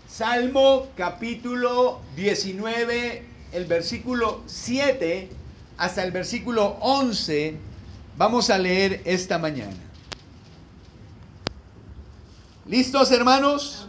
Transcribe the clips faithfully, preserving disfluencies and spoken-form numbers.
Salmo capítulo diecinueve, el versículo siete hasta el versículo once, vamos a leer esta mañana. ¿Listos, hermanos?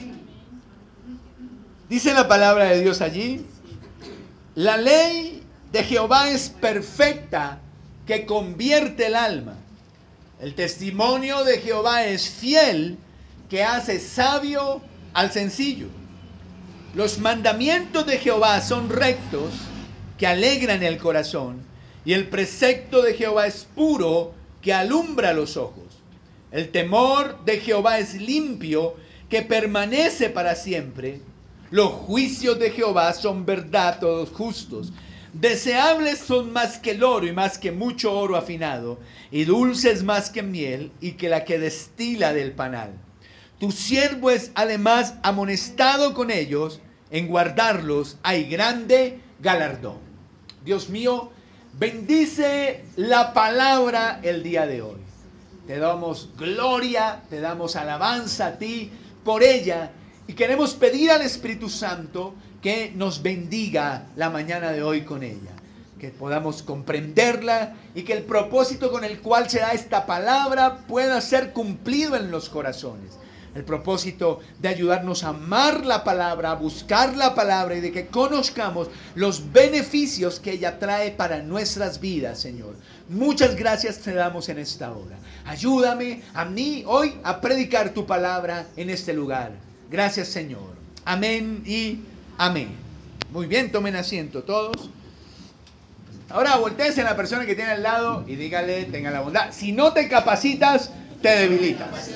Dice la palabra de Dios allí: la ley de Jehová es perfecta, que convierte el alma. El testimonio de Jehová es fiel, que hace sabio al sencillo. Los mandamientos de Jehová son rectos, que alegran el corazón, y el precepto de Jehová es puro, que alumbra los ojos. El temor de Jehová es limpio, que permanece para siempre. Los juicios de Jehová son verdad, todos justos. Deseables son más que el oro y más que mucho oro afinado, y dulces más que miel y que la que destila del panal. Tu siervo es además amonestado con ellos, en guardarlos hay grande galardón. Dios mío, bendice la palabra el día de hoy. Te damos gloria, te damos alabanza a ti por ella, y queremos pedir al Espíritu Santo que nos bendiga la mañana de hoy con ella, que podamos comprenderla y que el propósito con el cual se da esta palabra pueda ser cumplido en los corazones. El propósito de ayudarnos a amar la palabra, a buscar la palabra y de que conozcamos los beneficios que ella trae para nuestras vidas, Señor. Muchas gracias te damos en esta hora. Ayúdame a mí hoy a predicar tu palabra en este lugar. Gracias, Señor. Amén y amén. Muy bien, tomen asiento todos. Ahora voltéense a la persona que tiene al lado y dígale, tenga la bondad: si no te capacitas, te debilitas.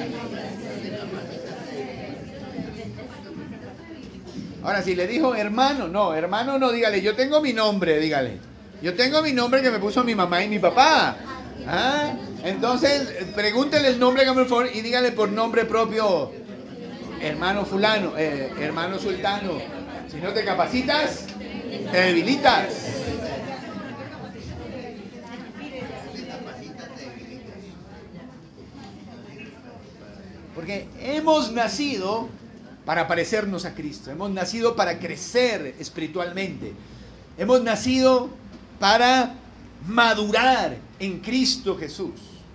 Ahora, si le dijo hermano, no, hermano no, dígale, yo tengo mi nombre, dígale. Yo tengo mi nombre que me puso mi mamá y mi papá. ¿Ah? Entonces, pregúntele el nombre, por favor, y dígale por nombre propio: hermano fulano, eh, hermano sultano. Si no te capacitas, te debilitas. Porque hemos nacido para parecernos a Cristo. Hemos nacido para crecer espiritualmente. Hemos nacido para madurar en Cristo Jesús.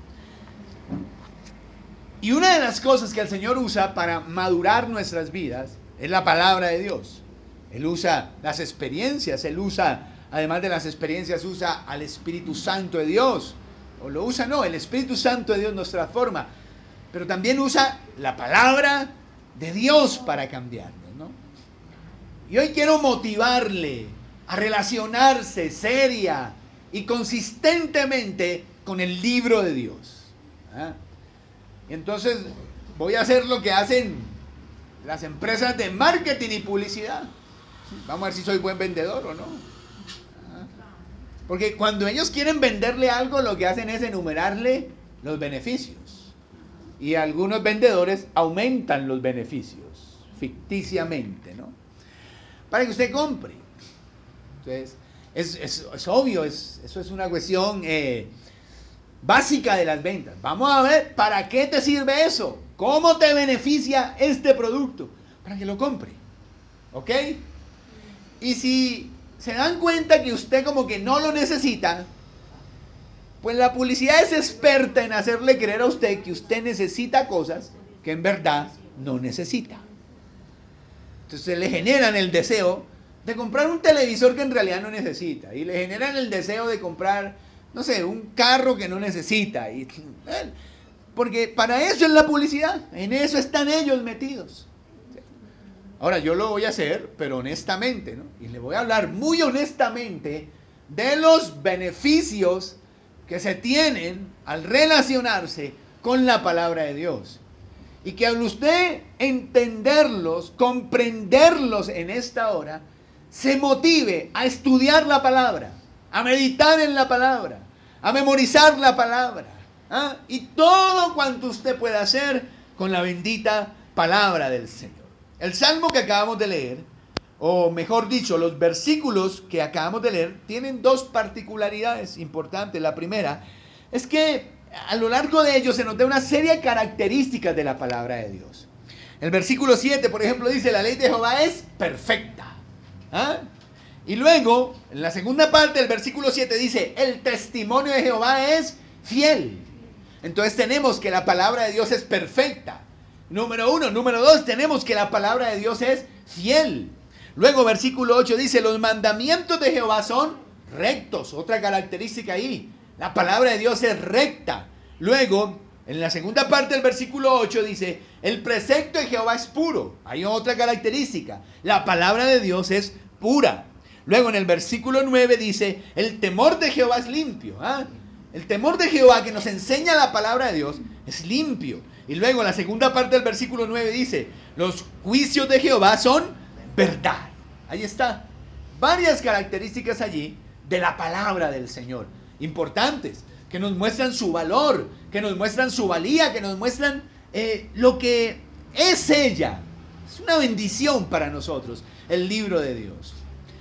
Y una de las cosas que el Señor usa para madurar nuestras vidas es la palabra de Dios. Él usa las experiencias, Él usa, además de las experiencias, usa al Espíritu Santo de Dios. O lo usa, no, el Espíritu Santo de Dios nos transforma. Pero también usa la palabra de Dios para cambiarnos, ¿no? Y hoy quiero motivarle a relacionarse seria y consistentemente con el libro de Dios. ¿Ah? Entonces voy a hacer lo que hacen las empresas de marketing y publicidad. Vamos a ver si soy buen vendedor o no. Porque cuando ellos quieren venderle algo, lo que hacen es enumerarle los beneficios. Y algunos vendedores aumentan los beneficios ficticiamente, ¿no? Para que usted compre. Entonces, es, es, es obvio, es, eso es una cuestión eh, básica de las ventas. Vamos a ver, ¿para qué te sirve eso? ¿Cómo te beneficia este producto? Para que lo compre. ¿Ok? Y si se dan cuenta que usted como que no lo necesita, pues la publicidad es experta en hacerle creer a usted que usted necesita cosas que en verdad no necesita. Entonces le generan el deseo de comprar un televisor que en realidad no necesita. Y le generan el deseo de comprar, no sé, un carro que no necesita. Y, porque para eso es la publicidad. En eso están ellos metidos. Ahora yo lo voy a hacer, pero honestamente, ¿no? Y le voy a hablar muy honestamente de los beneficios que se tienen al relacionarse con la palabra de Dios. Y que al usted entenderlos, comprenderlos en esta hora, se motive a estudiar la palabra, a meditar en la palabra, a memorizar la palabra, ¿ah? Y todo cuanto usted pueda hacer con la bendita palabra del Señor. El salmo que acabamos de leer, o mejor dicho, los versículos que acabamos de leer, tienen dos particularidades importantes. La primera es que a lo largo de ellos se nos da una serie de características de la palabra de Dios. El versículo siete, por ejemplo, dice, la ley de Jehová es perfecta. ¿Ah? Y luego, en la segunda parte del versículo siete dice, el testimonio de Jehová es fiel. Entonces tenemos que la palabra de Dios es perfecta. Número uno. Número dos, tenemos que la palabra de Dios es fiel. Luego, versículo ocho dice, los mandamientos de Jehová son rectos. Otra característica ahí. La palabra de Dios es recta. Luego, en la segunda parte del versículo ocho dice, el precepto de Jehová es puro. Hay otra característica. La palabra de Dios es pura. Luego en el versículo nueve dice, el temor de Jehová es limpio. ¿Ah? El temor de Jehová que nos enseña la palabra de Dios es limpio. Y luego en la segunda parte del versículo nueve dice, los juicios de Jehová son verdad. Ahí está. Varias características allí de la palabra del Señor. Importantes. Que nos muestran su valor. Que nos muestran su valía. Que nos muestran eh, lo que es ella. Es una bendición para nosotros el libro de Dios.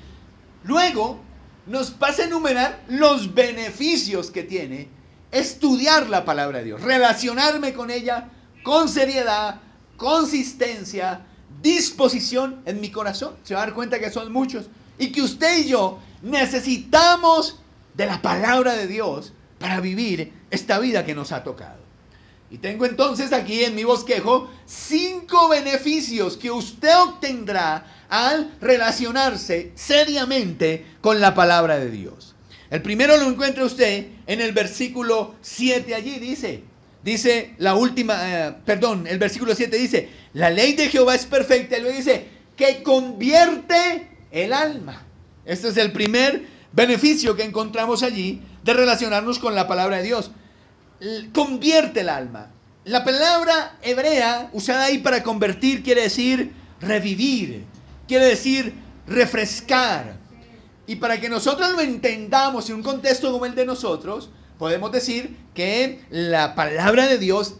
Luego nos pasa a enumerar los beneficios que tiene estudiar la palabra de Dios, relacionarme con ella con seriedad, consistencia, disposición en mi corazón. Se va a dar cuenta que son muchos y que usted y yo necesitamos de la palabra de Dios para vivir esta vida que nos ha tocado. Y tengo entonces aquí en mi bosquejo cinco beneficios que usted obtendrá al relacionarse seriamente con la palabra de Dios. El primero lo encuentra usted en el versículo siete allí, dice, dice la última, eh, perdón, el versículo siete dice, la ley de Jehová es perfecta, y luego dice, que convierte el alma. Este es el primer beneficio que encontramos allí de relacionarnos con la palabra de Dios. Convierte el alma. La palabra hebrea usada ahí para convertir quiere decir revivir, quiere decir refrescar. Y para que nosotros lo entendamos en un contexto como el de nosotros, podemos decir que la palabra de Dios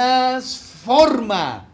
transforma,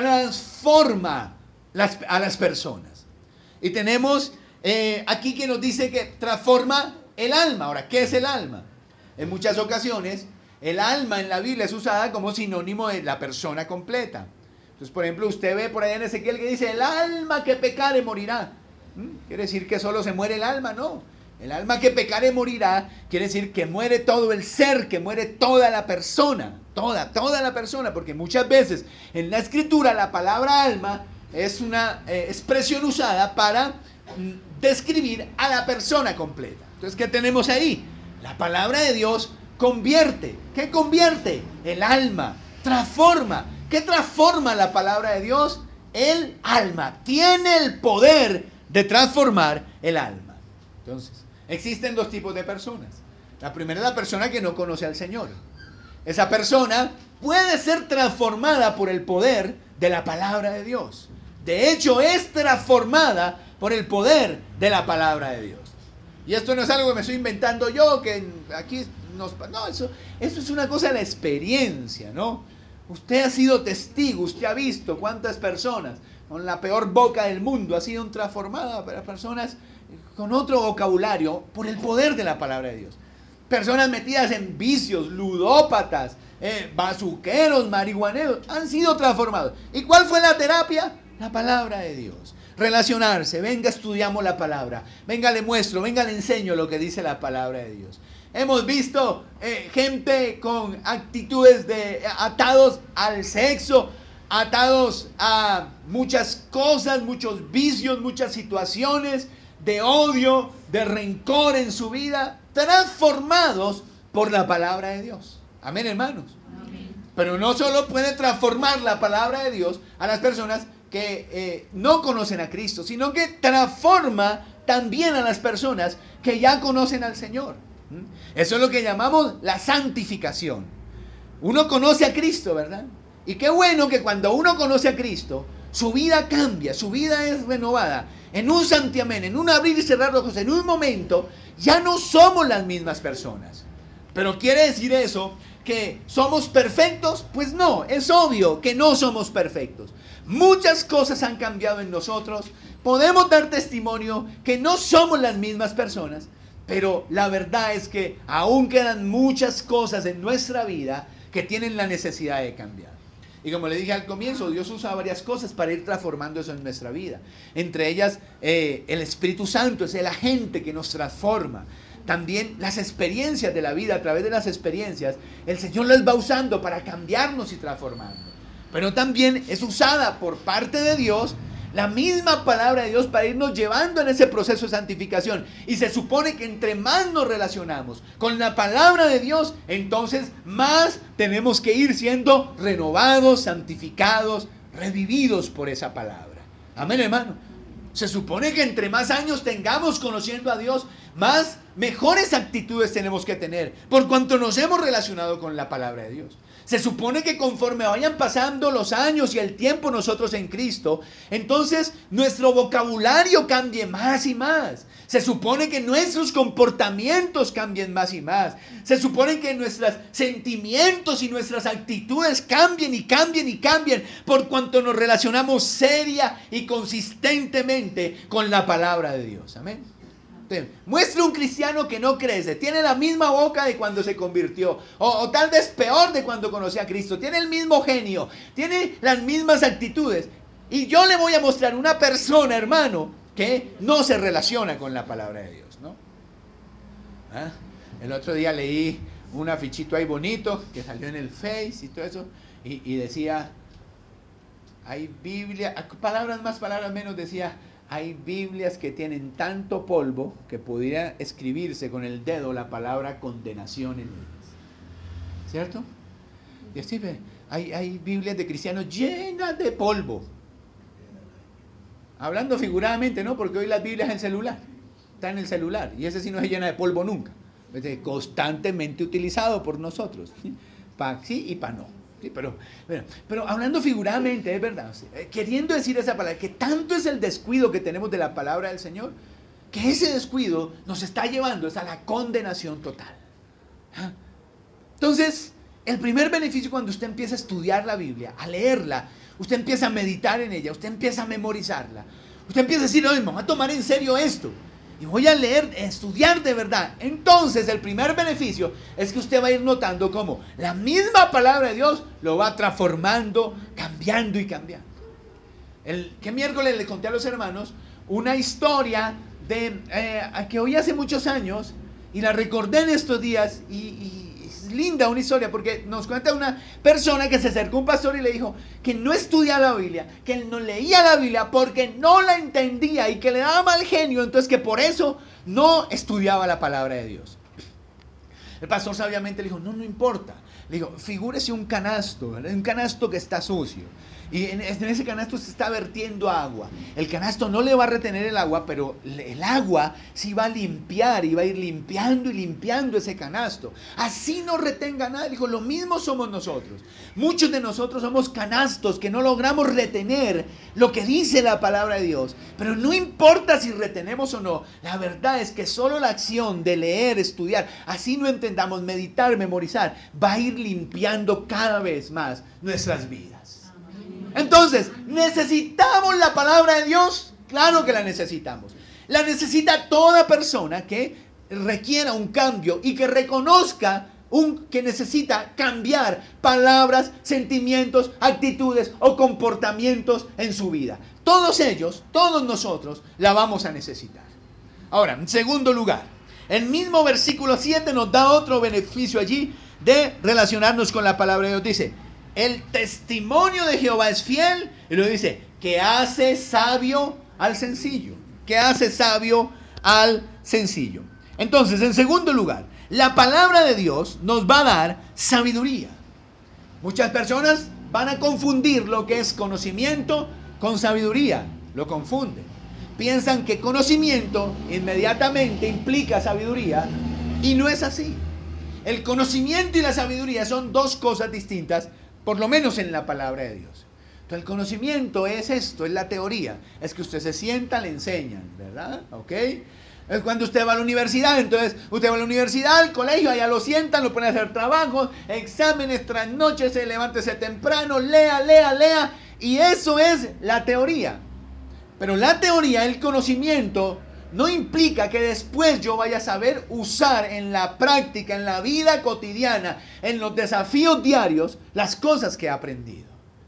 transforma las, a las personas. Y tenemos eh, aquí que nos dice que transforma el alma. Ahora, ¿qué es el alma? En muchas ocasiones el alma en la Biblia es usada como sinónimo de la persona completa. Entonces, por ejemplo, usted ve por allá en Ezequiel que dice, el alma que pecare morirá. ¿Mm? ¿Quiere decir que solo se muere el alma? No. El alma que pecare morirá quiere decir que muere todo el ser, que muere toda la persona. Toda, toda la persona. Porque muchas veces en la Escritura la palabra alma es una eh, expresión usada para mm, describir a la persona completa. Entonces, ¿qué tenemos ahí? La palabra de Dios convierte. ¿Qué convierte? El alma. Transforma. ¿Qué transforma la palabra de Dios? El alma. Tiene el poder de transformar el alma. Entonces, existen dos tipos de personas. La primera es la persona que no conoce al Señor. Esa persona puede ser transformada por el poder de la palabra de Dios. De hecho, es transformada por el poder de la palabra de Dios. Y esto no es algo que me estoy inventando yo, que aquí nos... No, eso, eso es una cosa de la experiencia, ¿no? Usted ha sido testigo, usted ha visto cuántas personas con la peor boca del mundo ha sido transformadas para personas con otro vocabulario por el poder de la palabra de Dios. Personas metidas en vicios, ludópatas, eh, bazuqueros, marihuaneros, han sido transformados. ¿Y cuál fue la terapia? La palabra de Dios. Relacionarse, venga, estudiamos la palabra, venga, le muestro, venga, le enseño lo que dice la palabra de Dios. Hemos visto eh, gente con actitudes de atados al sexo, atados a muchas cosas, muchos vicios, muchas situaciones de odio, de rencor en su vida, transformados por la palabra de Dios. Amén, hermanos. Amén. Pero no solo puede transformar la palabra de Dios a las personas que eh, no conocen a Cristo, sino que transforma también a las personas que ya conocen al Señor. Eso es lo que llamamos la santificación. Uno conoce a Cristo, ¿verdad? Y qué bueno que cuando uno conoce a Cristo, su vida cambia, su vida es renovada. En un santiamén, en un abrir y cerrar los ojos, en un momento, ya no somos las mismas personas. Pero ¿quiere decir eso que somos perfectos? Pues no, es obvio que no somos perfectos. Muchas cosas han cambiado en nosotros. Podemos dar testimonio que no somos las mismas personas. Pero la verdad es que aún quedan muchas cosas en nuestra vida que tienen la necesidad de cambiar. Y como le dije al comienzo, Dios usa varias cosas para ir transformando eso en nuestra vida. Entre ellas, eh, el Espíritu Santo es el agente que nos transforma. También las experiencias de la vida, a través de las experiencias, el Señor las va usando para cambiarnos y transformarnos. Pero también es usada por parte de Dios la misma palabra de Dios para irnos llevando en ese proceso de santificación. Y se supone que entre más nos relacionamos con la palabra de Dios, entonces más tenemos que ir siendo renovados, santificados, revividos por esa palabra. Amén, hermano. Se supone que entre más años tengamos conociendo a Dios, más mejores actitudes tenemos que tener, por cuanto nos hemos relacionado con la palabra de Dios. Se supone que conforme vayan pasando los años y el tiempo nosotros en Cristo, entonces nuestro vocabulario cambie más y más. Se supone que nuestros comportamientos cambien más y más. Se supone que nuestros sentimientos y nuestras actitudes cambien y cambien y cambien, por cuanto nos relacionamos seria y consistentemente con la palabra de Dios. Amén. Muestra un cristiano que no crece, tiene la misma boca de cuando se convirtió, o, o tal vez peor de cuando conoció a Cristo, tiene el mismo genio, tiene las mismas actitudes, y yo le voy a mostrar una persona, hermano, que no se relaciona con la palabra de Dios, ¿no? ¿Ah? El otro día leí un afichito ahí bonito que salió en el Face y todo eso, y, y decía, hay Biblia, palabras más, palabras menos, decía, hay Biblias que tienen tanto polvo que pudiera escribirse con el dedo la palabra condenación en ellas. ¿Cierto? Y así ve, hay, hay Biblias de cristianos llenas de polvo. Hablando figuradamente, ¿no? Porque hoy las Biblias en el celular. Está en el celular. Y ese sí no se llena de polvo nunca. Es constantemente utilizado por nosotros. Para sí y para no. Sí, pero, pero, pero hablando figuradamente, es verdad, queriendo decir esa palabra, que tanto es el descuido que tenemos de la palabra del Señor, que ese descuido nos está llevando a la condenación total. ¿Ah? Entonces, el primer beneficio cuando usted empieza a estudiar la Biblia, a leerla, usted empieza a meditar en ella, usted empieza a memorizarla, usted empieza a decir, oye, vamos a tomar en serio esto. Y voy a leer, estudiar de verdad. Entonces el primer beneficio es que usted va a ir notando cómo la misma palabra de Dios lo va transformando, cambiando y cambiando. El que miércoles le conté a los hermanos una historia de eh, que oí hace muchos años y la recordé en estos días y, y es linda una historia porque nos cuenta una persona que se acercó a un pastor y le dijo que no estudiaba la Biblia, que él no leía la Biblia porque no la entendía y que le daba mal genio, entonces que por eso no estudiaba la palabra de Dios. El pastor sabiamente le dijo, no, no importa. Le dijo, figúrese un canasto, ¿verdad? Un canasto que está sucio. Y en ese canasto se está vertiendo agua. El canasto no le va a retener el agua, pero el agua sí va a limpiar y va a ir limpiando y limpiando ese canasto. Así no retenga nada. Dijo, lo mismo somos nosotros. Muchos de nosotros somos canastos que no logramos retener lo que dice la palabra de Dios. Pero no importa si retenemos o no. La verdad es que solo la acción de leer, estudiar, así no entendamos, meditar, memorizar, va a ir limpiando cada vez más nuestras vidas. Entonces, ¿necesitamos la palabra de Dios? Claro que la necesitamos. La necesita toda persona que requiera un cambio y que reconozca un, que necesita cambiar palabras, sentimientos, actitudes o comportamientos en su vida. Todos ellos, todos nosotros, la vamos a necesitar. Ahora, en segundo lugar, el mismo versículo siete nos da otro beneficio allí de relacionarnos con la palabra de Dios. Dice, el testimonio de Jehová es fiel, y lo dice, que hace sabio al sencillo, que hace sabio al sencillo. Entonces, en segundo lugar, la palabra de Dios nos va a dar sabiduría. Muchas personas van a confundir lo que es conocimiento con sabiduría, lo confunden. Piensan que conocimiento inmediatamente implica sabiduría, y no es así. El conocimiento y la sabiduría son dos cosas distintas, por lo menos en la palabra de Dios. Entonces el conocimiento es esto, es la teoría. Es que usted se sienta, le enseñan, ¿verdad? ¿Ok? Es cuando usted va a la universidad, entonces usted va a la universidad, al colegio, allá lo sientan, lo ponen a hacer trabajos, exámenes, trasnoches, levántese temprano, lea, lea, lea. Y eso es la teoría. Pero la teoría, el conocimiento, no implica que después yo vaya a saber usar en la práctica, en la vida cotidiana, en los desafíos diarios, las cosas que he aprendido.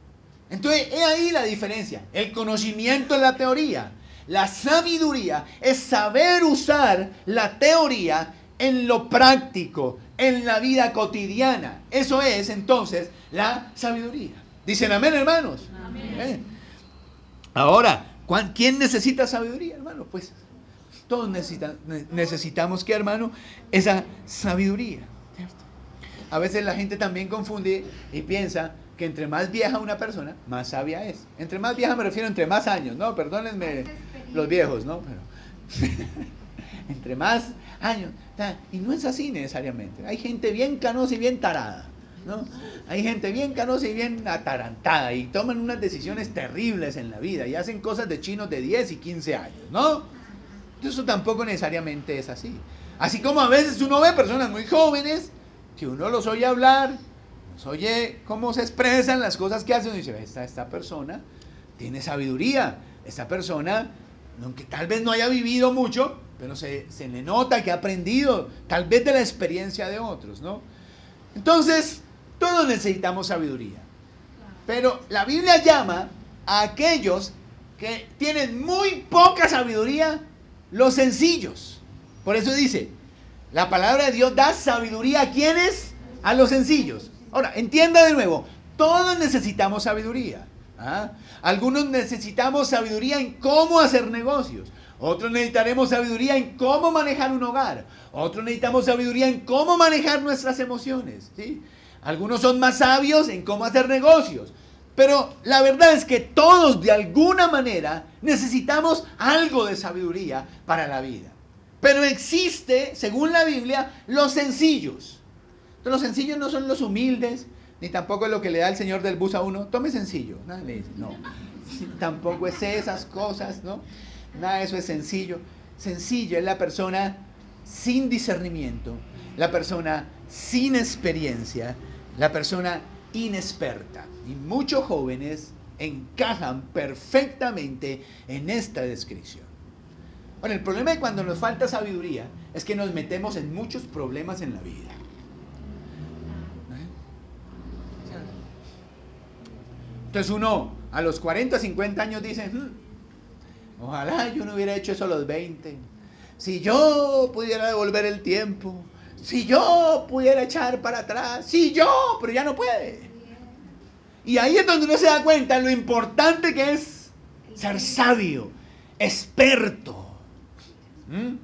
Entonces, he ahí la diferencia. El conocimiento es la teoría. La sabiduría es saber usar la teoría en lo práctico, en la vida cotidiana. Eso es, entonces, la sabiduría. Dicen amén, hermanos. Amén. ¿Eh? Ahora, ¿quién necesita sabiduría, hermano? Pues todos necesitan, necesitamos, ¿qué, hermano? Esa sabiduría. ¿Cierto? A veces la gente también confunde y piensa que entre más vieja una persona, más sabia es. Entre más vieja me refiero entre más años, ¿no? Perdónenme los viejos, ¿no? Pero, entre más años. Y no es así necesariamente. Hay gente bien canosa y bien tarada, ¿no? Hay gente bien canosa y bien atarantada y toman unas decisiones terribles en la vida y hacen cosas de chinos de diez y quince años, ¿no? Eso tampoco necesariamente es así. Así como a veces uno ve personas muy jóvenes que uno los oye hablar, los oye cómo se expresan, las cosas que hacen, y dice, esta, esta persona tiene sabiduría, esta persona, aunque tal vez no haya vivido mucho, pero se, se le nota que ha aprendido, tal vez de la experiencia de otros, ¿no? Entonces, todos necesitamos sabiduría. Pero la Biblia llama a aquellos que tienen muy poca sabiduría, los sencillos. Por eso dice, la palabra de Dios da sabiduría a quienes, a los sencillos. Ahora, entienda de nuevo, todos necesitamos sabiduría. ¿Ah? Algunos necesitamos sabiduría en cómo hacer negocios. Otros necesitaremos sabiduría en cómo manejar un hogar. Otros necesitamos sabiduría en cómo manejar nuestras emociones, ¿sí? Algunos son más sabios en cómo hacer negocios. Pero la verdad es que todos de alguna manera necesitamos algo de sabiduría para la vida. Pero existe, según la Biblia, los sencillos. Entonces, los sencillos no son los humildes, ni tampoco es lo que le da el señor del bus a uno. Tome sencillo. Nada le dice, no. Tampoco es esas cosas, ¿no? Nada de eso es sencillo. Sencillo es la persona sin discernimiento, la persona sin experiencia, la persona inexperta. Y muchos jóvenes encajan perfectamente en esta descripción. Bueno, el problema de cuando nos falta sabiduría es que nos metemos en muchos problemas en la vida. Entonces uno a los cuarenta, cincuenta años dice, hm, ojalá yo no hubiera hecho eso a los veinte. Si yo pudiera devolver el tiempo, si yo pudiera echar para atrás, si yo, pero ya no puede. Y ahí es donde uno se da cuenta lo importante que es ser sabio, experto. ¿Mm?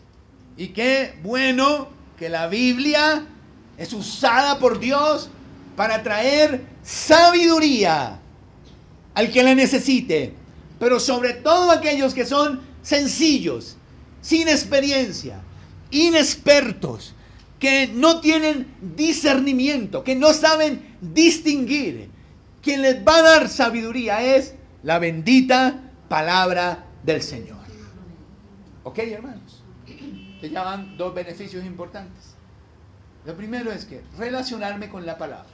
Y qué bueno que la Biblia es usada por Dios para traer sabiduría al que la necesite, pero sobre todo aquellos que son sencillos, sin experiencia, inexpertos, que no tienen discernimiento, que no saben distinguir. Quien les va a dar sabiduría es la bendita palabra del Señor. ¿Ok, hermanos? Te llaman dos beneficios importantes. Lo primero es que relacionarme con la palabra,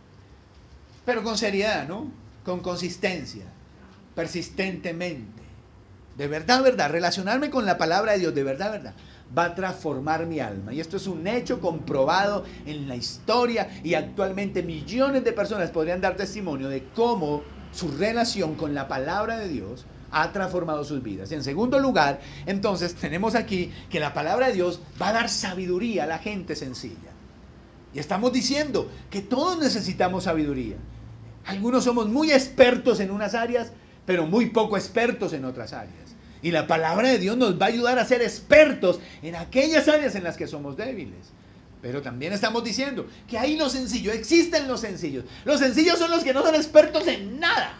pero con seriedad, ¿no? Con consistencia, persistentemente. De verdad, verdad, relacionarme con la palabra de Dios, de verdad, verdad, va a transformar mi alma. Y esto es un hecho comprobado en la historia y actualmente millones de personas podrían dar testimonio de cómo su relación con la palabra de Dios ha transformado sus vidas. Y en segundo lugar, entonces tenemos aquí que la palabra de Dios va a dar sabiduría a la gente sencilla. Y estamos diciendo que todos necesitamos sabiduría. Algunos somos muy expertos en unas áreas, pero muy poco expertos en otras áreas. Y la palabra de Dios nos va a ayudar a ser expertos en aquellas áreas en las que somos débiles. Pero también estamos diciendo que hay lo sencillo, existen los sencillos. Los sencillos son los que no son expertos en nada.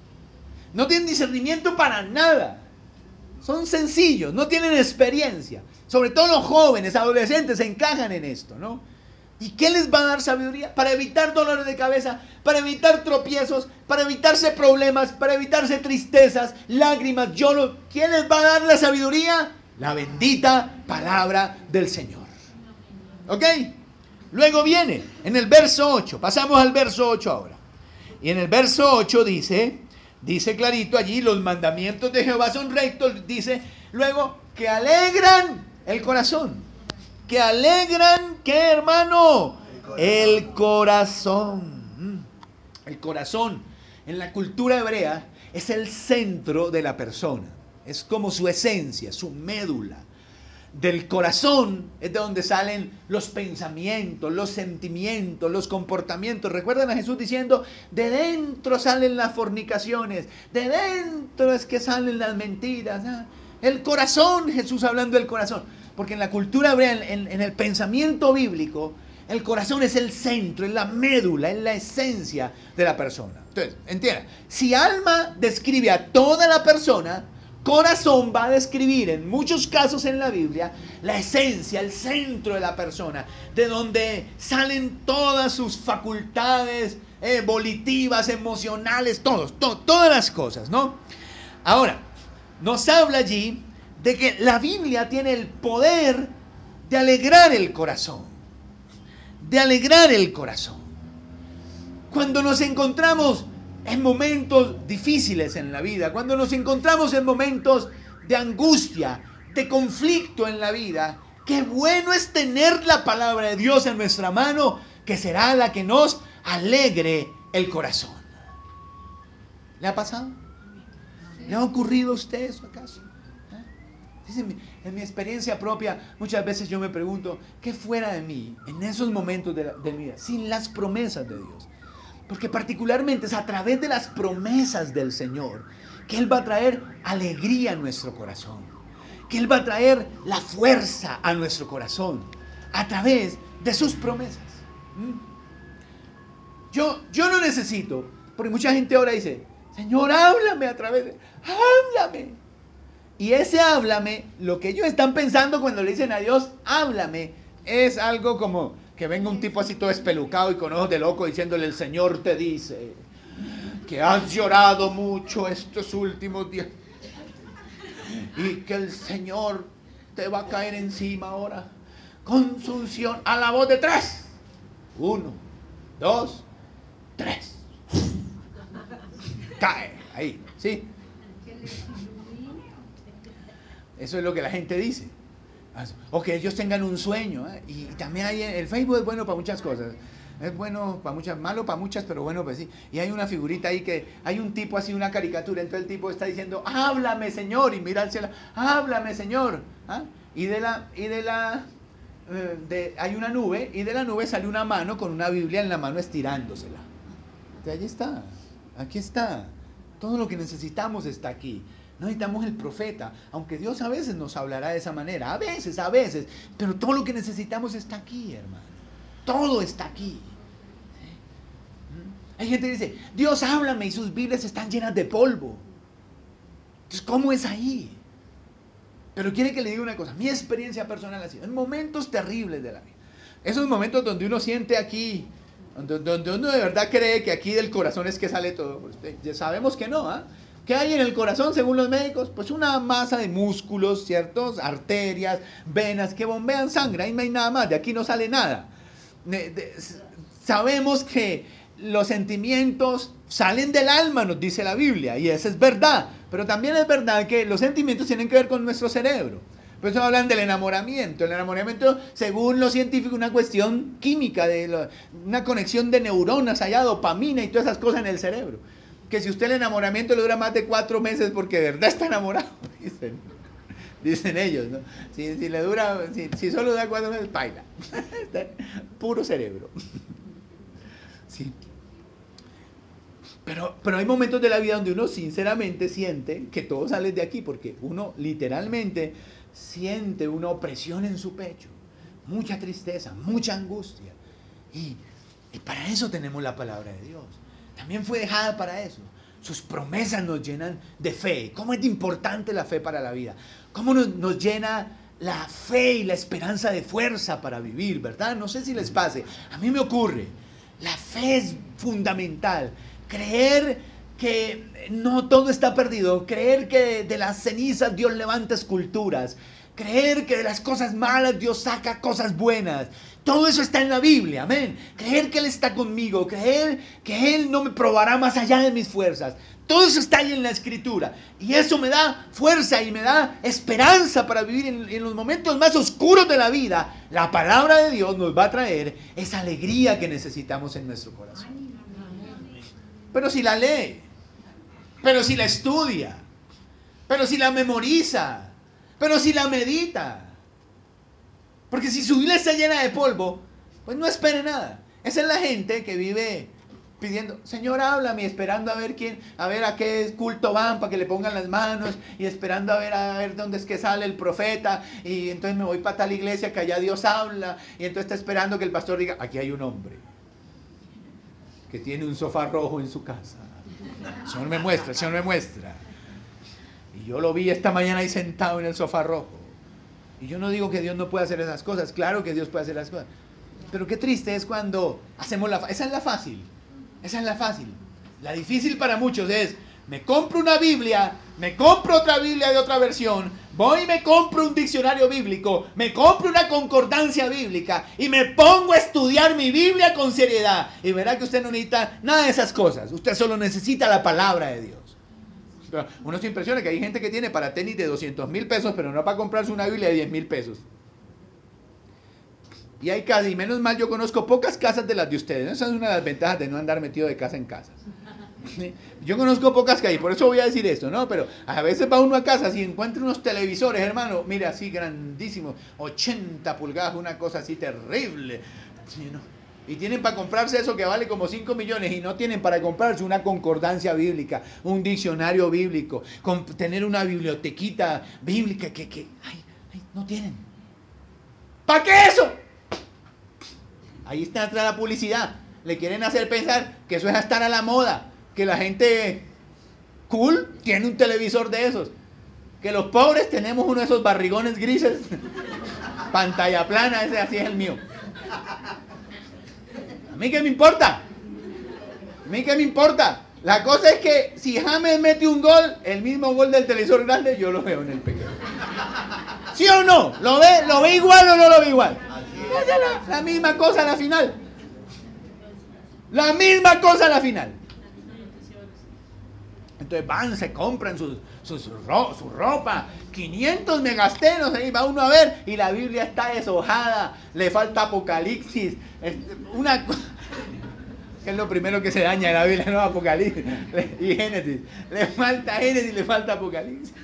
No tienen discernimiento para nada. Son sencillos, no tienen experiencia. Sobre todo los jóvenes, adolescentes, se encajan en esto, ¿no? ¿Y qué les va a dar sabiduría? Para evitar dolores de cabeza, para evitar tropiezos, para evitarse problemas, para evitarse tristezas, lágrimas, lloro. ¿Quién les va a dar la sabiduría? La bendita palabra del Señor. ¿Ok? Luego viene en el verso ocho. Pasamos al verso ocho ahora. Y en el verso ocho dice, dice clarito allí, los mandamientos de Jehová son rectos. Dice luego que alegran el corazón. Que alegran, ¿qué, hermano? El corazón. El corazón. en la cultura hebrea, es el centro de la persona. Es como su esencia, su médula. Del corazón es de donde salen los pensamientos, los sentimientos, los comportamientos. ¿Recuerdan a Jesús diciendo, de dentro salen las fornicaciones, de dentro es que salen las mentiras? ¿Ah? El corazón, Jesús hablando del corazón. Porque en la cultura hebrea, en, en el pensamiento bíblico, el corazón es el centro, es la médula, es la esencia de la persona. Entonces, entiendan, si alma describe a toda la persona, corazón va a describir en muchos casos en la Biblia la esencia, el centro de la persona, de donde salen todas sus facultades eh, volitivas, emocionales, todos, to, todas las cosas, ¿no? Ahora, nos habla allí de que la Biblia tiene el poder de alegrar el corazón, de alegrar el corazón. Cuando nos encontramos en momentos difíciles en la vida, cuando nos encontramos en momentos de angustia, de conflicto en la vida, qué bueno es tener la palabra de Dios en nuestra mano, que será la que nos alegre el corazón. ¿Le ha pasado? ¿Le ha ocurrido a usted eso acaso? ¿Eh? En mi, en mi experiencia propia, muchas veces yo me pregunto, ¿qué fuera de mí en esos momentos de, la, de mi vida, sin las promesas de Dios? Porque particularmente es a través de las promesas del Señor que Él va a traer alegría a nuestro corazón, que Él va a traer la fuerza a nuestro corazón, a través de sus promesas. ¿Mm? Yo, yo no necesito, porque mucha gente ahora dice, Señor, háblame a través de... ¡Háblame! Y ese háblame, lo que ellos están pensando cuando le dicen a Dios, háblame, es algo como... que venga un tipo así todo espelucado y con ojos de loco diciéndole, el Señor te dice que has llorado mucho estos últimos días y que el Señor te va a caer encima ahora con su unción a la voz de tres. Uno, dos, tres. Cae ahí, ¿sí? Eso es lo que la gente dice. O que ellos tengan un sueño, ¿eh? Y también hay, el Facebook es bueno para muchas cosas, es bueno para muchas, malo para muchas, pero bueno pues sí. Y hay una figurita ahí que, hay un tipo así, una caricatura, entonces el tipo está diciendo, háblame Señor, y mira al cielo, háblame Señor, ¿ah? Y de la, y de la, eh, de, hay una nube, y de la nube sale una mano con una Biblia en la mano estirándosela. De allí está, aquí está, todo lo que necesitamos está aquí. No necesitamos el profeta, aunque Dios a veces nos hablará de esa manera, a veces, a veces, pero todo lo que necesitamos está aquí, hermano. Todo está aquí. ¿Sí? Hay gente que dice, Dios háblame, y sus Biblias están llenas de polvo. Entonces, ¿cómo es ahí? Pero quiere que le diga una cosa, mi experiencia personal ha sido en momentos terribles de la vida. Esos momentos donde uno siente aquí, donde, donde uno de verdad cree que aquí del corazón es que sale todo. Pues, ya sabemos que no, ¿ah? ¿eh? ¿Qué hay en el corazón según los médicos? Pues una masa de músculos, ¿cierto? Arterias, venas que bombean sangre, ahí no hay nada más, de aquí no sale nada. De, de, sabemos que los sentimientos salen del alma, nos dice la Biblia, y eso es verdad, pero también es verdad que los sentimientos tienen que ver con nuestro cerebro. Por eso hablan del enamoramiento. El enamoramiento, según los científicos, es una cuestión química, de lo, una conexión de neuronas allá, dopamina y todas esas cosas en el cerebro. Que si usted el enamoramiento le dura más de cuatro meses porque de verdad está enamorado, dicen, dicen ellos, ¿no? Si, si le dura, si, si solo dura cuatro meses, baila. Puro cerebro. Sí. Pero, pero hay momentos de la vida donde uno sinceramente siente que todo sale de aquí, porque uno literalmente siente una opresión en su pecho, mucha tristeza, mucha angustia. Y, y para eso tenemos la palabra de Dios. También fue dejada para eso. Sus promesas nos llenan de fe. ¿Cómo es importante la fe para la vida? ¿Cómo nos, nos llena la fe y la esperanza de fuerza para vivir, verdad? No sé si les pase. A mí me ocurre. La fe es fundamental. Creer que no todo está perdido. Creer que de las cenizas Dios levanta esculturas. Creer que de las cosas malas Dios saca cosas buenas. Todo eso está en la Biblia, amén. Creer que Él está conmigo, creer que Él no me probará más allá de mis fuerzas. Todo eso está ahí en la Escritura. Y eso me da fuerza y me da esperanza para vivir en, en los momentos más oscuros de la vida. La palabra de Dios nos va a traer esa alegría que necesitamos en nuestro corazón. pero si la lee, pero si la estudia, pero si la memoriza, pero si la medita. Porque si su Biblia está llena de polvo, pues no espere nada. Esa es la gente que vive pidiendo, Señor, háblame, esperando a ver quién, a ver a qué culto van para que le pongan las manos, y esperando a ver a ver dónde es que sale el profeta, y entonces me voy para tal iglesia que allá Dios habla, y entonces está esperando que el pastor diga, aquí hay un hombre que tiene un sofá rojo en su casa. El Señor me muestra, el Señor me muestra. Y yo lo vi esta mañana ahí sentado en el sofá rojo. Y yo no digo que Dios no pueda hacer esas cosas, claro que Dios puede hacer las cosas. Pero qué triste es cuando hacemos la... Esa es la fácil. Esa es la fácil. La difícil para muchos es, me compro una Biblia, me compro otra Biblia de otra versión, voy y me compro un diccionario bíblico, me compro una concordancia bíblica y me pongo a estudiar mi Biblia con seriedad. Y verá que usted no necesita nada de esas cosas. Usted solo necesita la palabra de Dios. Uno se impresiona que hay gente que tiene para tenis de doscientos mil pesos, pero no para comprarse una Biblia de diez mil pesos. Y hay casas, y menos mal yo conozco pocas casas de las de ustedes. Esa es una de las ventajas de no andar metido de casa en casa. Yo conozco pocas calles, por eso voy a decir esto, ¿no? Pero a veces va uno a casa y encuentra unos televisores, hermano, mira, así grandísimos, ochenta pulgadas, una cosa así terrible. ¿Sí, no? Y tienen para comprarse eso que vale como cinco millones y no tienen para comprarse una concordancia bíblica, un diccionario bíblico, con tener una bibliotequita bíblica que, que ay, ay, no tienen. ¿Para qué eso? Ahí está atrás la publicidad. Le quieren hacer pensar que eso es estar a la moda, que la gente cool tiene un televisor de esos, que los pobres tenemos uno de esos barrigones grises, pantalla plana, ese así es el mío. ¿A mí qué me importa? ¿A mí qué me importa? La cosa es que si James mete un gol, el mismo gol del televisor grande, yo lo veo en el pequeño. ¿Sí o no? ¿Lo ve, lo ve igual o no lo ve igual? Es la, la misma cosa a la final. La misma cosa a la final. Entonces van, se compran sus, sus, ro, su ropa, quinientos me gasté, no sé, va uno a ver y la Biblia está deshojada, le falta Apocalipsis, una cosa, que es lo primero que se daña en la Biblia, no Apocalipsis y Génesis, le falta Génesis, le falta Apocalipsis.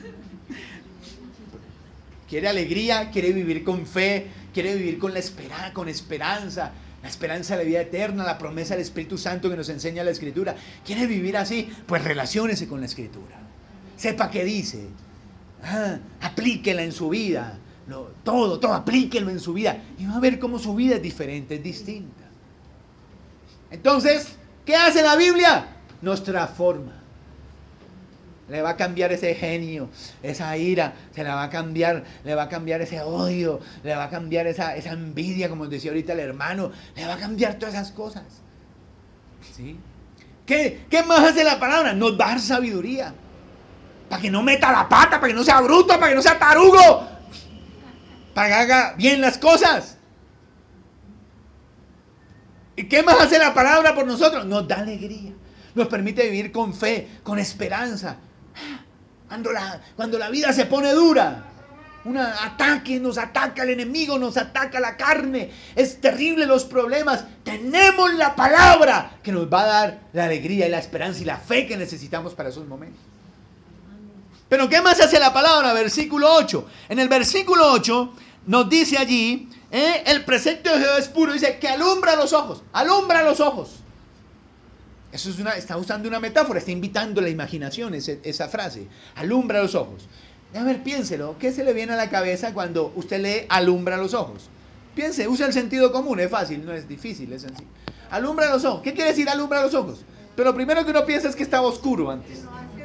Quiere alegría, quiere vivir con fe, quiere vivir con la esperanza, con esperanza. La esperanza de la vida eterna, la promesa del Espíritu Santo que nos enseña la Escritura. ¿Quiere vivir así? Pues relaciónese con la Escritura. Sepa qué dice. Ah, aplíquela en su vida. Lo, todo, todo, aplíquelo en su vida. Y va a ver cómo su vida es diferente, es distinta. Entonces, ¿qué hace la Biblia? Nos transforma. Le va a cambiar ese genio, esa ira, se la va a cambiar, le va a cambiar ese odio, le va a cambiar esa, esa envidia, como decía ahorita el hermano, le va a cambiar todas esas cosas. ¿Sí? ¿Qué, ¿Qué más hace la palabra? Nos va a dar sabiduría. Para que no meta la pata, para que no sea bruto, para que no sea tarugo. Para que haga bien las cosas. ¿Y qué más hace la palabra por nosotros? Nos da alegría. Nos permite vivir con fe, con esperanza. Cuando la, cuando la vida se pone dura, un ataque, nos ataca el enemigo, nos ataca la carne, es terrible los problemas, tenemos la palabra que nos va a dar la alegría y la esperanza y la fe que necesitamos para esos momentos. Pero ¿qué más hace la palabra? Versículo ocho. En el versículo ocho nos dice allí, eh, el precepto de Jehová es puro, dice que alumbra los ojos, alumbra los ojos. Eso es una, está usando una metáfora, está invitando la imaginación ese, esa frase, alumbra los ojos. A ver, piénselo, ¿qué se le viene a la cabeza cuando usted lee alumbra los ojos? Piense, usa el sentido común, es fácil, no es difícil, es sencillo. Alumbra los ojos, ¿qué quiere decir alumbra los ojos? Pero lo primero que uno piensa es que estaba oscuro antes.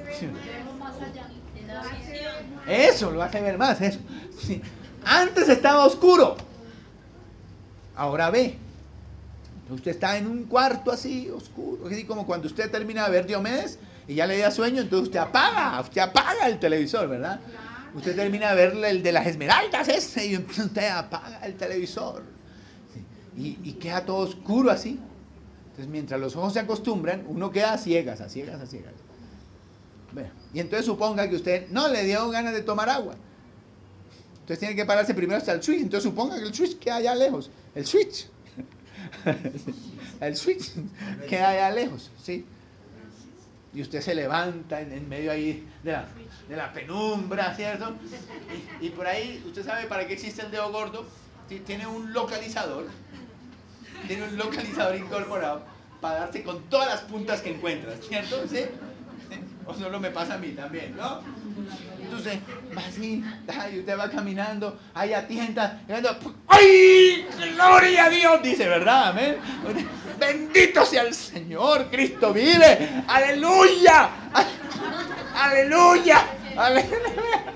Eso, lo hace ver más, eso. Sí. Antes estaba oscuro, ahora ve. Usted está en un cuarto así, oscuro, así como cuando usted termina de ver Diomedes y ya le da sueño, entonces usted apaga, usted apaga el televisor, ¿verdad? Usted termina de ver el de las Esmeraldas ese y usted apaga el televisor. Y, y queda todo oscuro así. Entonces mientras los ojos se acostumbran, uno queda a ciegas, a ciegas, a ciegas. Bueno, y entonces suponga que usted no le dio ganas de tomar agua. Entonces tiene que pararse primero hasta el switch. Entonces suponga que el switch queda allá lejos. El switch. El switch queda allá lejos, ¿sí? y usted se levanta en, en medio ahí de la, de la penumbra, ¿cierto? Y, y por ahí, ¿usted sabe para qué existe el dedo gordo? Tiene un localizador, tiene un localizador incorporado para darse con todas las puntas que encuentra, ¿cierto? ¿Sí? ¿Sí? O solo me pasa a mí también, ¿no? Entonces, va así, y usted va caminando, ahí atienda, ¡ay! ¡Gloria a Dios! Dice, ¿verdad? Amén. Bendito sea el Señor, Cristo vive, aleluya, aleluya, aleluya.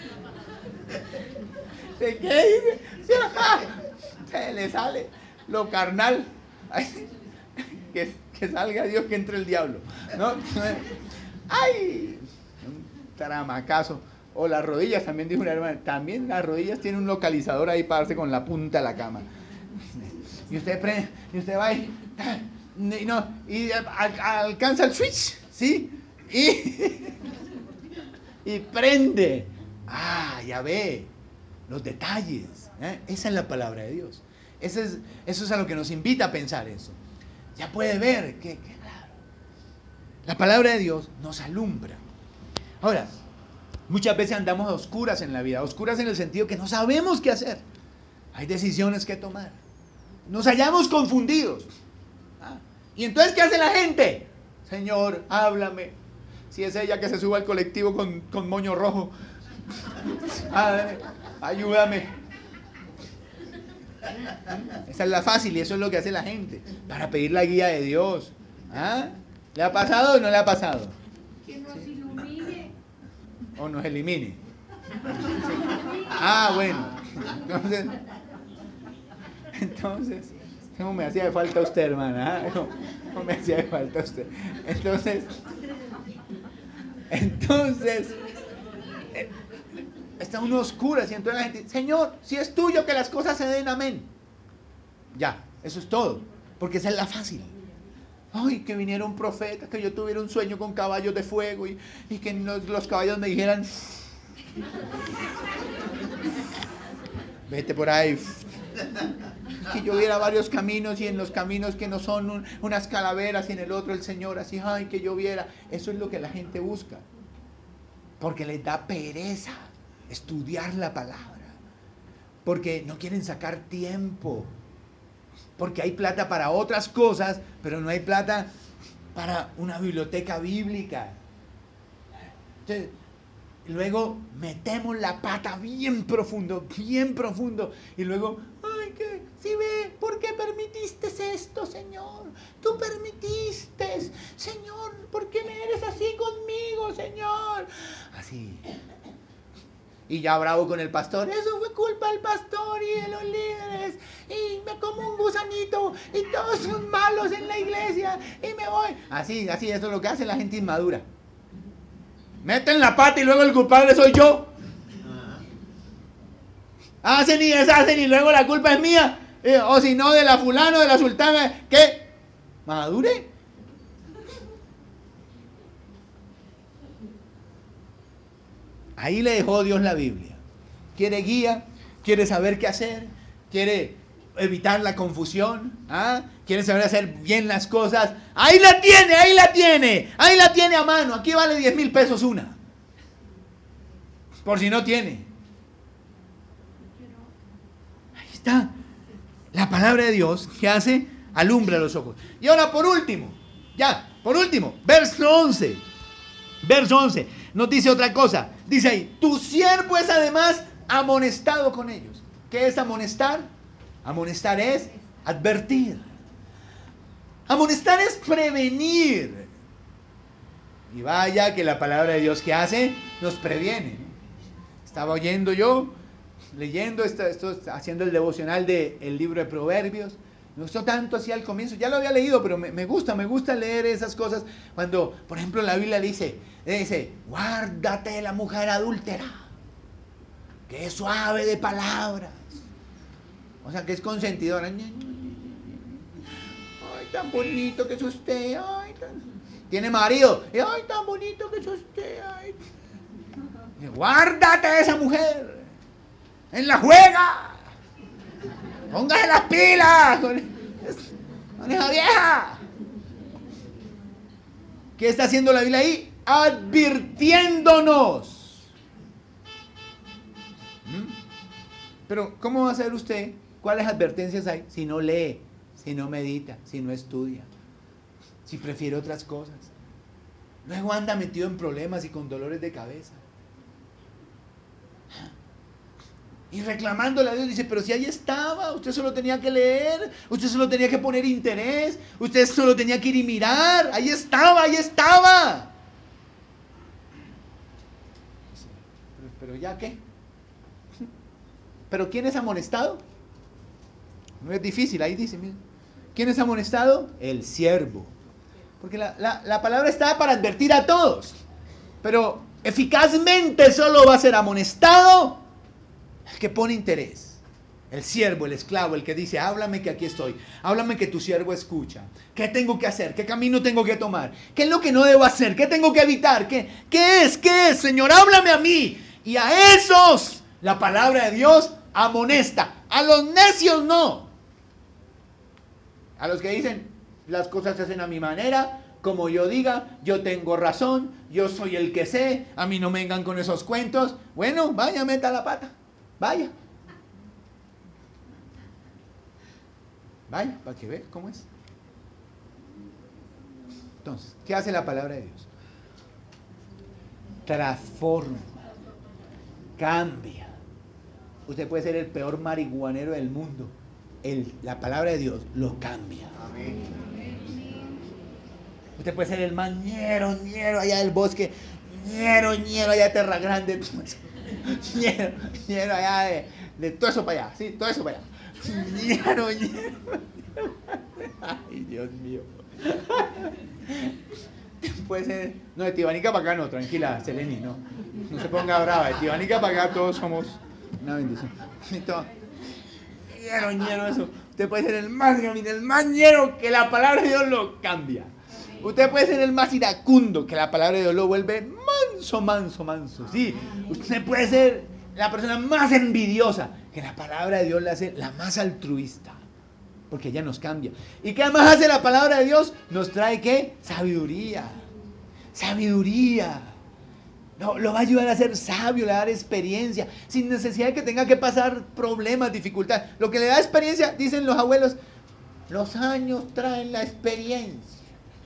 ¿De qué dice? Se le sale lo carnal. Que, que salga Dios, que entre el diablo, ¿no? ¡Ay! Un tramacazo. O las rodillas, también dijo una hermana, también las rodillas tienen un localizador ahí para darse con la punta de la cama. Y usted prende, y usted va y, y, no, y al, alcanza el switch, ¿sí? Y, y prende. Ah, ya ve, los detalles. ¿eh? Esa es la palabra de Dios. Eso es, eso es a lo que nos invita a pensar eso. Ya puede ver que, que claro, la palabra de Dios nos alumbra. Ahora, muchas veces andamos a oscuras en la vida, a oscuras en el sentido que no sabemos qué hacer. Hay decisiones que tomar. Nos hallamos confundidos. ¿Ah? ¿Y entonces qué hace la gente? Señor, háblame. Si es ella que se suba al colectivo con, con moño rojo, ah, ayúdame. Esa es la fácil y eso es lo que hace la gente para pedir la guía de Dios. ¿Ah? ¿Le ha pasado o no le ha pasado? Que nos ¿Sí? ilumine. O nos elimine. Ah, bueno. Entonces, entonces, ¿cómo me hacía de falta usted, hermana? ¿Cómo, cómo me hacía de falta usted? Entonces, entonces, eh, está uno oscura, y entonces la gente, Señor, si es tuyo que las cosas se den, amén. Ya, eso es todo, porque esa es la fácil. Ay, que viniera un profeta, que yo tuviera un sueño con caballos de fuego y, y que los, los caballos me dijeran, vete por ahí. Que yo viera varios caminos y en los caminos que no son un, unas calaveras y en el otro el Señor así, ay, que yo viera. Eso es lo que la gente busca, porque les da pereza estudiar la palabra, porque no quieren sacar tiempo, porque hay plata para otras cosas, pero no hay plata para una biblioteca bíblica. Entonces, luego metemos la pata bien profundo, bien profundo, y luego, ay, que si ve, ¿por qué permitiste esto, Señor? Tú permitiste, Señor, ¿por qué me eres así conmigo, Señor? Así. Y ya bravo con el pastor, eso fue culpa del pastor y de los líderes, y me como un gusanito, y todos son malos en la iglesia, y me voy. Así, así, eso es lo que hace la gente inmadura. Meten la pata y luego el culpable soy yo. Hacen y deshacen y luego la culpa es mía. Eh, o si no, de la fulano, de la sultana. ¿Qué? Madure. Ahí le dejó Dios la Biblia. Quiere guía, quiere saber qué hacer, quiere evitar la confusión, ¿ah? Quiere saber hacer bien las cosas. Ahí la tiene, ahí la tiene, ahí la tiene a mano. Aquí vale diez mil pesos una. Por si no tiene. Ahí está. La palabra de Dios, ¿qué hace? Alumbra los ojos. Y ahora por último, ya, por último, verso once. Verso once, nos dice otra cosa. Dice ahí, tu siervo es además amonestado con ellos. ¿Qué es amonestar? Amonestar es advertir. Amonestar es prevenir. Y vaya que la palabra de Dios, ¿qué hace? Nos previene. Estaba oyendo yo, leyendo, esto, esto, haciendo el devocional del libro de Proverbios. Me gustó tanto así al comienzo, ya lo había leído, pero me, me gusta, me gusta leer esas cosas. Cuando, por ejemplo, la Biblia dice, dice, guárdate de la mujer adúltera, que es suave de palabras. O sea, que es consentidora. Ay, tan bonito que es usted. Ay, tan... Tiene marido. Ay, tan bonito que es usted. Ay. Guárdate de esa mujer. En la juega. Póngase las pilas con, con esa vieja. ¿Qué está haciendo la Biblia ahí? Advirtiéndonos. ¿Mm? Pero ¿cómo va a saber usted cuáles advertencias hay si no lee, si no medita, si no estudia, si prefiere otras cosas? Luego anda metido en problemas y con dolores de cabeza. Y reclamándole a Dios, dice, pero si ahí estaba, usted solo tenía que leer, usted solo tenía que poner interés, usted solo tenía que ir y mirar, ahí estaba, ahí estaba. Pero, pero ya qué. ¿Pero quién es amonestado? No es difícil, ahí dice, miren. ¿Quién es amonestado? El siervo. Porque la, la, la palabra está para advertir a todos, pero eficazmente solo va a ser amonestado el que pone interés, el siervo, el esclavo, el que dice, háblame que aquí estoy, háblame que tu siervo escucha, ¿qué tengo que hacer? ¿Qué camino tengo que tomar? ¿Qué es lo que no debo hacer? ¿Qué tengo que evitar? ¿Qué, qué es? ¿Qué es? Señor, háblame a mí. Y a esos la palabra de Dios amonesta, a los necios no. A los que dicen, las cosas se hacen a mi manera, como yo diga, yo tengo razón, yo soy el que sé, a mí no me vengan con esos cuentos. Bueno, vaya, meta la pata. Vaya. Vaya, para que vea cómo es. Entonces, ¿qué hace la palabra de Dios? Transforma, cambia. Usted puede ser el peor marihuanero del mundo. El, la palabra de Dios lo cambia. Amén. Usted puede ser el más ñero, ñero allá del bosque, ñero, ñero allá de Terra Grande. Ñero, ñero allá de, de todo eso para allá, sí, todo eso para allá. Ñero, ñero. Ay, Dios mío. Puede ser, no, de Tibanica para acá no, tranquila, Seleni, no. No se ponga brava, de Tibanica para acá todos somos una bendición. Ñero, ñero, eso. Usted puede ser el más, el más ñero, que la palabra de Dios lo cambia. Usted puede ser el más iracundo, que la palabra de Dios lo vuelve manso, manso, manso. Sí, usted puede ser la persona más envidiosa, que la palabra de Dios la hace la más altruista, porque ella nos cambia. ¿Y qué más hace la palabra de Dios? Nos trae ¿qué? Sabiduría. Sabiduría. No, lo va a ayudar a ser sabio, le va a dar experiencia, sin necesidad de que tenga que pasar problemas, dificultades. Lo que le da experiencia, dicen los abuelos, los años traen la experiencia.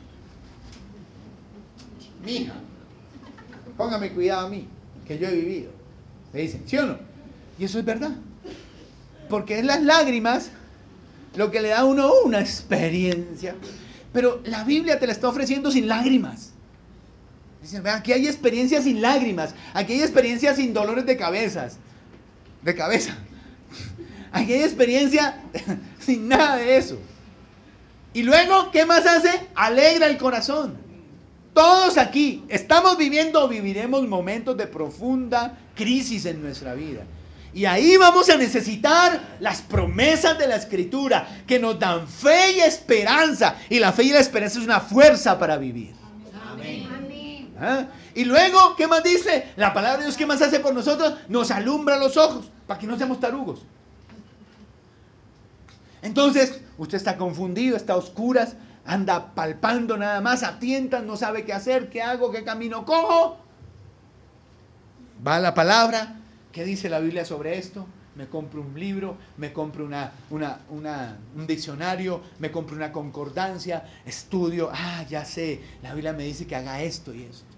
Mija, póngame cuidado a mí, que yo he vivido. Le dicen, ¿sí o no? Y eso es verdad. Porque es las lágrimas lo que le da a uno una experiencia. Pero la Biblia te la está ofreciendo sin lágrimas. Dicen, vean, aquí hay experiencias sin lágrimas. Aquí hay experiencias sin dolores de cabezas. De cabeza. Aquí hay experiencia sin nada de eso. Y luego, ¿qué más hace? Alegra el corazón. Todos aquí estamos viviendo o viviremos momentos de profunda crisis en nuestra vida. Y ahí vamos a necesitar las promesas de la Escritura que nos dan fe y esperanza. Y la fe y la esperanza es una fuerza para vivir. Amén. ¿Ah? Y luego, ¿qué más dice? La palabra de Dios, ¿qué más hace por nosotros? Nos alumbra los ojos para que no seamos tarugos. Entonces, usted está confundido, está a oscuras, anda palpando nada más, a tientas, no sabe qué hacer, qué hago, qué camino cojo. Va a la palabra. ¿Qué dice la Biblia sobre esto? Me compro un libro, me compro una, una, una, un diccionario, me compro una concordancia, estudio. Ah, ya sé, la Biblia me dice que haga esto y esto.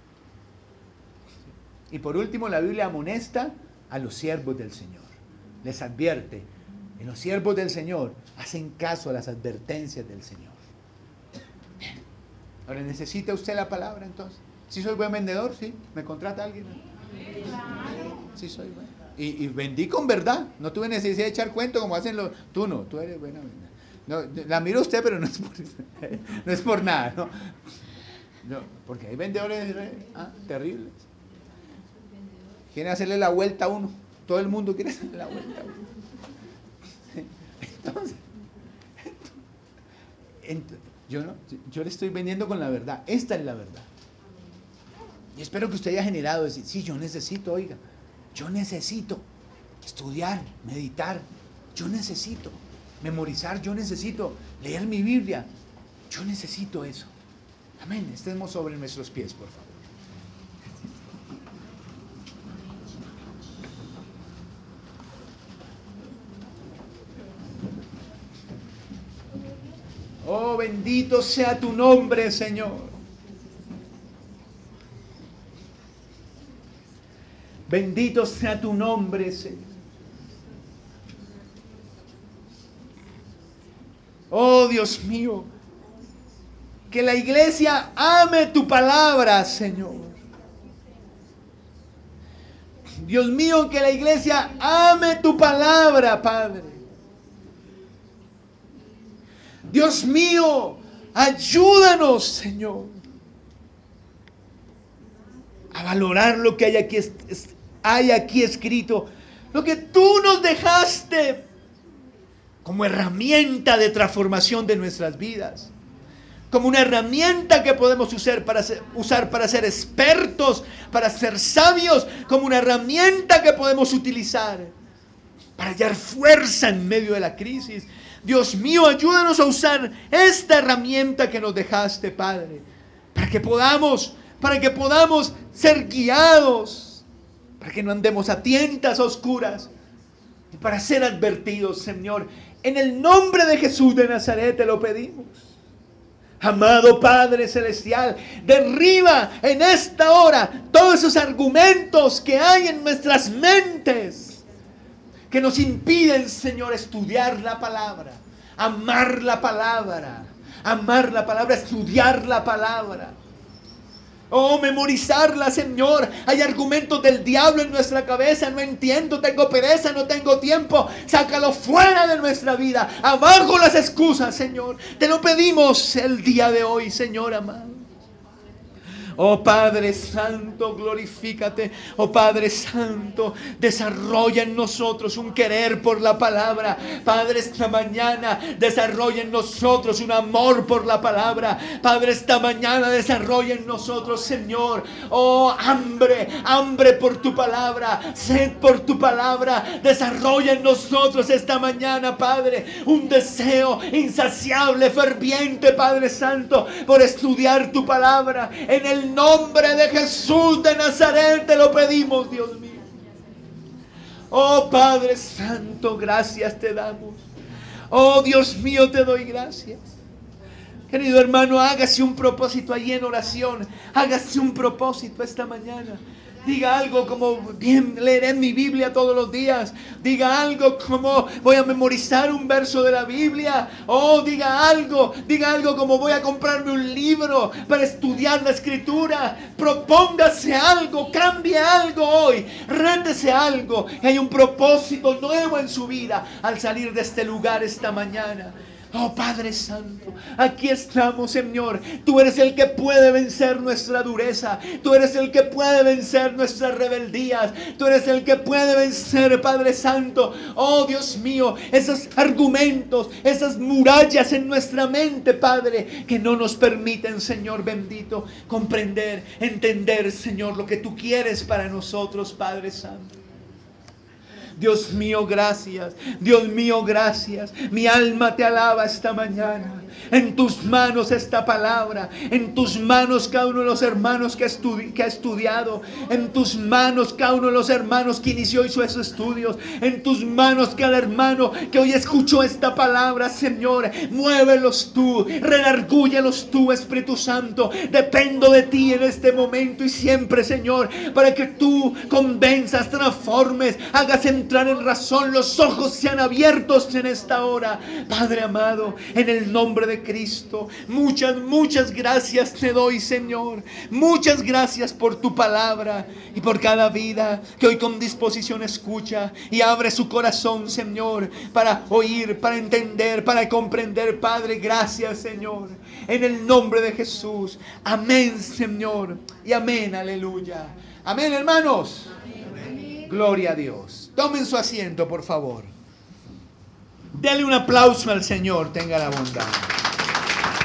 Y por último, la Biblia amonesta a los siervos del Señor. Les advierte. Y los siervos del Señor hacen caso a las advertencias del Señor. Bien. Ahora, ¿necesita usted la palabra entonces? ¿Sí soy buen vendedor? ¿Sí? ¿Me contrata alguien? Sí soy bueno. Y, y vendí con verdad. No tuve necesidad de echar cuento como hacen los... Tú no, tú eres buena. No, la miro a usted, pero no es por, no es por nada, ¿no? No, porque hay vendedores ah, terribles. Quieren hacerle la vuelta a uno. Todo el mundo quiere hacerle la vuelta a uno. Entonces, entonces yo, no, yo le estoy vendiendo con la verdad. Esta es la verdad. Y espero que usted haya generado decir, sí, yo necesito, oiga, yo necesito estudiar, meditar, yo necesito memorizar, yo necesito leer mi Biblia, yo necesito eso. Amén. Estemos sobre nuestros pies, por favor. Oh, bendito sea tu nombre, Señor. Bendito sea tu nombre, Señor. Oh, Dios mío, que la iglesia ame tu palabra, Señor. Dios mío, que la iglesia ame tu palabra, Padre. Dios mío, ayúdanos, Señor, a valorar lo que hay aquí, hay aquí escrito, lo que tú nos dejaste como herramienta de transformación de nuestras vidas, como una herramienta que podemos usar para ser, usar para ser expertos, para ser sabios, como una herramienta que podemos utilizar para hallar fuerza en medio de la crisis. Dios mío, ayúdanos a usar esta herramienta que nos dejaste, Padre, para que podamos, para que podamos ser guiados, para que no andemos a tientas oscuras, y para ser advertidos, Señor. En el nombre de Jesús de Nazaret te lo pedimos. Amado Padre Celestial, derriba en esta hora todos esos argumentos que hay en nuestras mentes, que nos impiden, Señor, estudiar la palabra, amar la palabra, amar la palabra, estudiar la palabra. Oh, memorizarla, Señor. Hay argumentos del diablo en nuestra cabeza. No entiendo, tengo pereza, no tengo tiempo. Sácalo fuera de nuestra vida. Abajo las excusas, Señor. Te lo pedimos el día de hoy, Señor amado. Oh Padre Santo, glorifícate. Oh Padre Santo, desarrolla en nosotros un querer por la palabra. Padre, esta mañana desarrolla en nosotros un amor por la palabra. Padre, esta mañana desarrolla en nosotros, Señor, oh hambre, hambre por tu palabra, sed por tu palabra. Desarrolla en nosotros esta mañana, Padre, un deseo insaciable, ferviente, Padre Santo, por estudiar tu palabra. En el nombre de Jesús de Nazaret te lo pedimos, Dios mío. Oh Padre Santo, gracias te damos. Oh Dios mío, te doy gracias. Querido hermano, hágase un propósito allí en oración. Hágase un propósito esta mañana. Diga algo como, bien, leeré mi Biblia todos los días. Diga algo como, voy a memorizar un verso de la Biblia. Oh, diga algo, diga algo como, voy a comprarme un libro para estudiar la Escritura. Propóngase algo, cambie algo hoy. Rétese algo. Hay un propósito nuevo en su vida al salir de este lugar esta mañana. Oh Padre Santo, aquí estamos, Señor. Tú eres el que puede vencer nuestra dureza. Tú eres el que puede vencer nuestras rebeldías. Tú eres el que puede vencer, Padre Santo, oh Dios mío, esos argumentos, esas murallas en nuestra mente, Padre, que no nos permiten, Señor bendito, comprender, entender, Señor, lo que tú quieres para nosotros, Padre Santo. Dios mío, gracias. Dios mío, gracias. Mi alma te alaba esta mañana. En tus manos esta palabra. En tus manos cada uno de los hermanos que, estudi- que ha estudiado. En tus manos cada uno de los hermanos que inició hoy sus estudios. En tus manos cada hermano que hoy escuchó esta palabra, Señor. Muévelos tú. Redargúyelos tú, Espíritu Santo. Dependo de ti en este momento y siempre, Señor, para que tú convenzas, transformes, hagas entrar en razón. Los ojos sean abiertos en esta hora, Padre amado, en el nombre de Cristo. Muchas, muchas gracias te doy, Señor. Muchas gracias por tu palabra y por cada vida que hoy con disposición escucha y abre su corazón, Señor, para oír, para entender, para comprender. Padre, gracias, Señor, en el nombre de Jesús. Amén, Señor, y amén, aleluya. Amén, hermanos. Amén. Gloria a Dios. Tomen su asiento, por favor. Dale un aplauso al Señor, tenga la bondad.